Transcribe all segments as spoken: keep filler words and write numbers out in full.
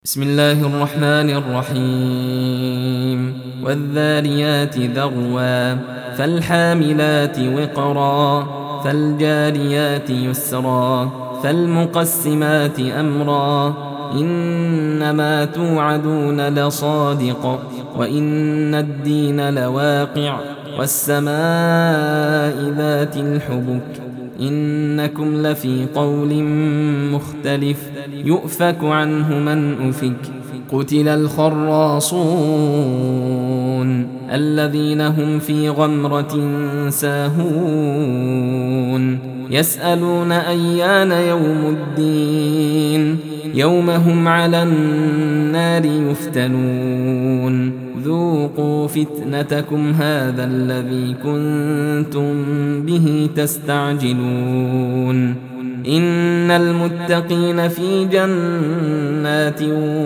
بسم الله الرحمن الرحيم والذاريات ذروا فالحاملات وقرا فالجاريات يسرا فالمقسمات أمرا إنما توعدون لصادق وإن الدين لواقع والسماء ذات الحبك إنكم لفي قول مختلف يؤفك عنه من أفك قتل الخراصون الذين هم في غمرة ساهون يسألون أيان يوم الدين يوم هم على النار يفتنون ذوقوا فتنتكم هذا الذي كنتم به تستعجلون إن المتقين في جنات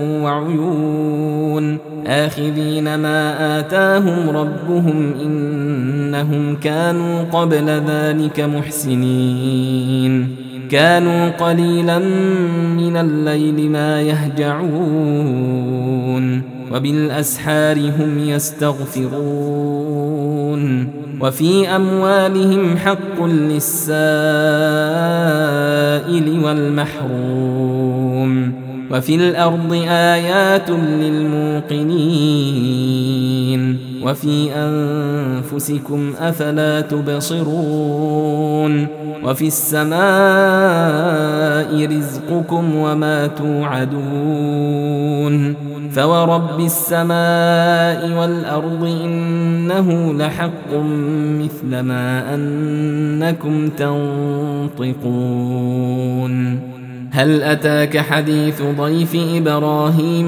وعيون آخذين ما آتاهم ربهم إنهم كانوا قبل ذلك محسنين كانوا قليلا من الليل ما يهجعون وبالأسحار هم يستغفرون وفي أموالهم حق للسائل والمحروم وفي الأرض آيات للموقنين وفي أنفسكم أفلا تبصرون وفي السماء رزقكم وما توعدون فورب السماء والأرض إنه لحق مثل ما أنكم تنطقون هل أتاك حديث ضيف إبراهيم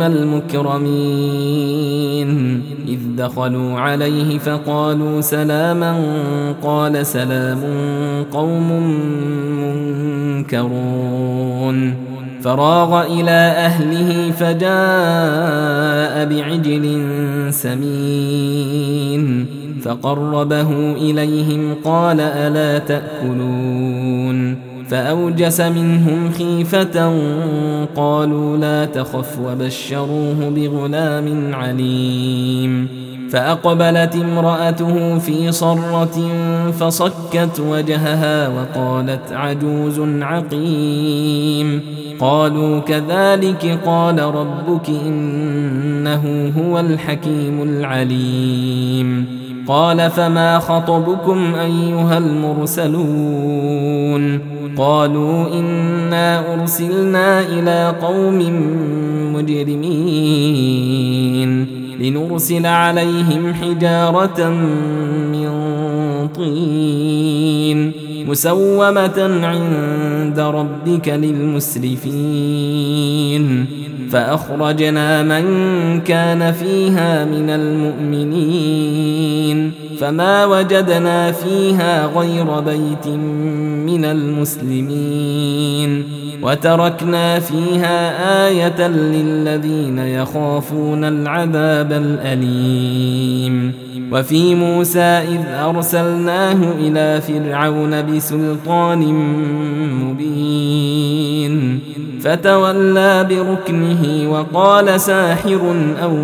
المكرمين إذ دخلوا عليه فقالوا سلاما قال سلام قوم منكرون فراغ إلى أهله فجاء بعجل سمين فقربه إليهم قال ألا تأكلون فأوجس منهم خيفة قالوا لا تخف وبشروه بغلام عليم فأقبلت امرأته في صرة فصكت وجهها وقالت عجوز عقيم قالوا كذلك قال ربك إنه هو الحكيم العليم قال فما خطبكم أيها المرسلون قالوا إنا أرسلنا إلى قوم مجرمين لنرسل عليهم حجارة من طين مسومة عند ربك للمسرفين فأخرجنا من كان فيها من المؤمنين فما وجدنا فيها غير بيت من المسلمين وتركنا فيها آية للذين يخافون العذاب الأليم وفي موسى إذ أرسلناه إلى فرعون بسلطان مبين فتولى بركنه وقال ساحر أو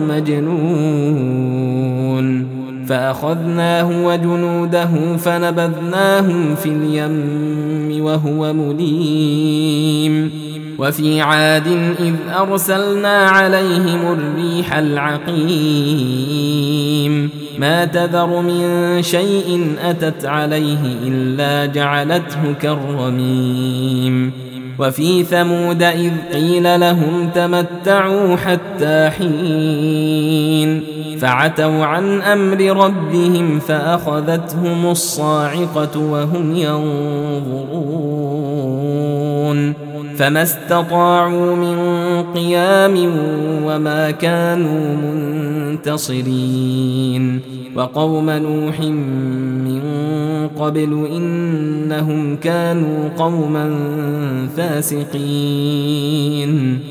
مجنون فأخذناه وجنوده فنبذناهم في اليم وهو مليم وفي عاد إذ أرسلنا عليهم الريح العقيم ما تذر من شيء أتت عليه إلا جعلته كالرميم وفي ثمود إذ قيل لهم تمتعوا حتى حين فعتوا عن أمر ربهم فأخذتهم الصاعقة وهم ينظرون فما استطاعوا من قيام وما كانوا منتصرين وقوم نوح من قبل إنهم كانوا قوما فاسقين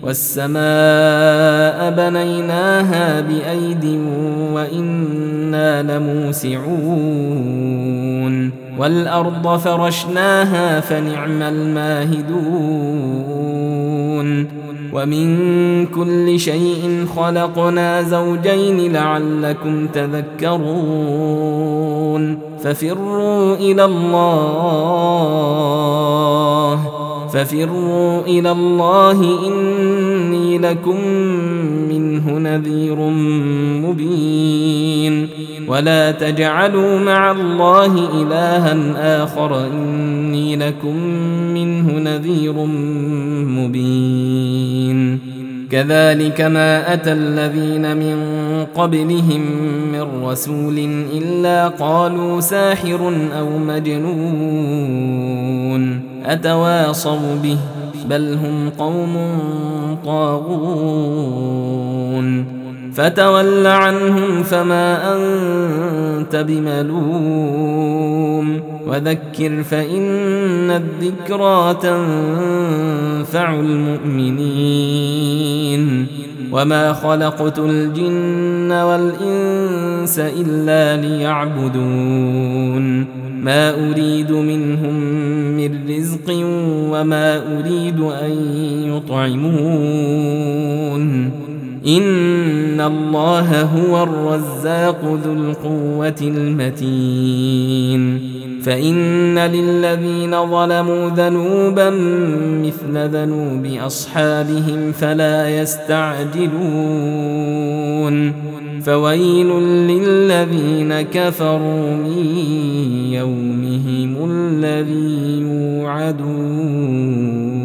والسماء بنيناها بأيد وإنا لموسعون والأرض فرشناها فنعم الماهدون ومن كل شيء خلقنا زوجين لعلكم تذكرون ففروا إلى الله ففروا إلى الله إني لكم منه نذير مبين ولا تجعلوا مع الله إلها آخر إني لكم منه نذير مبين كذلك ما أتى الذين من قبلهم من رسول إلا قالوا ساحر أو مجنون أتواصوا به بل هم قوم طاغون فتول عنهم فما أنت بملوم وذكر فإن الذكرى تنفع المؤمنين وما خلقت الجن والإنس إلا ليعبدون ما أريد منهم من رزق وما أريد أن يطعمون إن الله هو الرزاق ذو القوة المتين فإن للذين ظلموا ذنوبا مثل ذنوب أصحابهم فلا يستعجلون فويل للذين كفروا من يومهم الذي يوعدون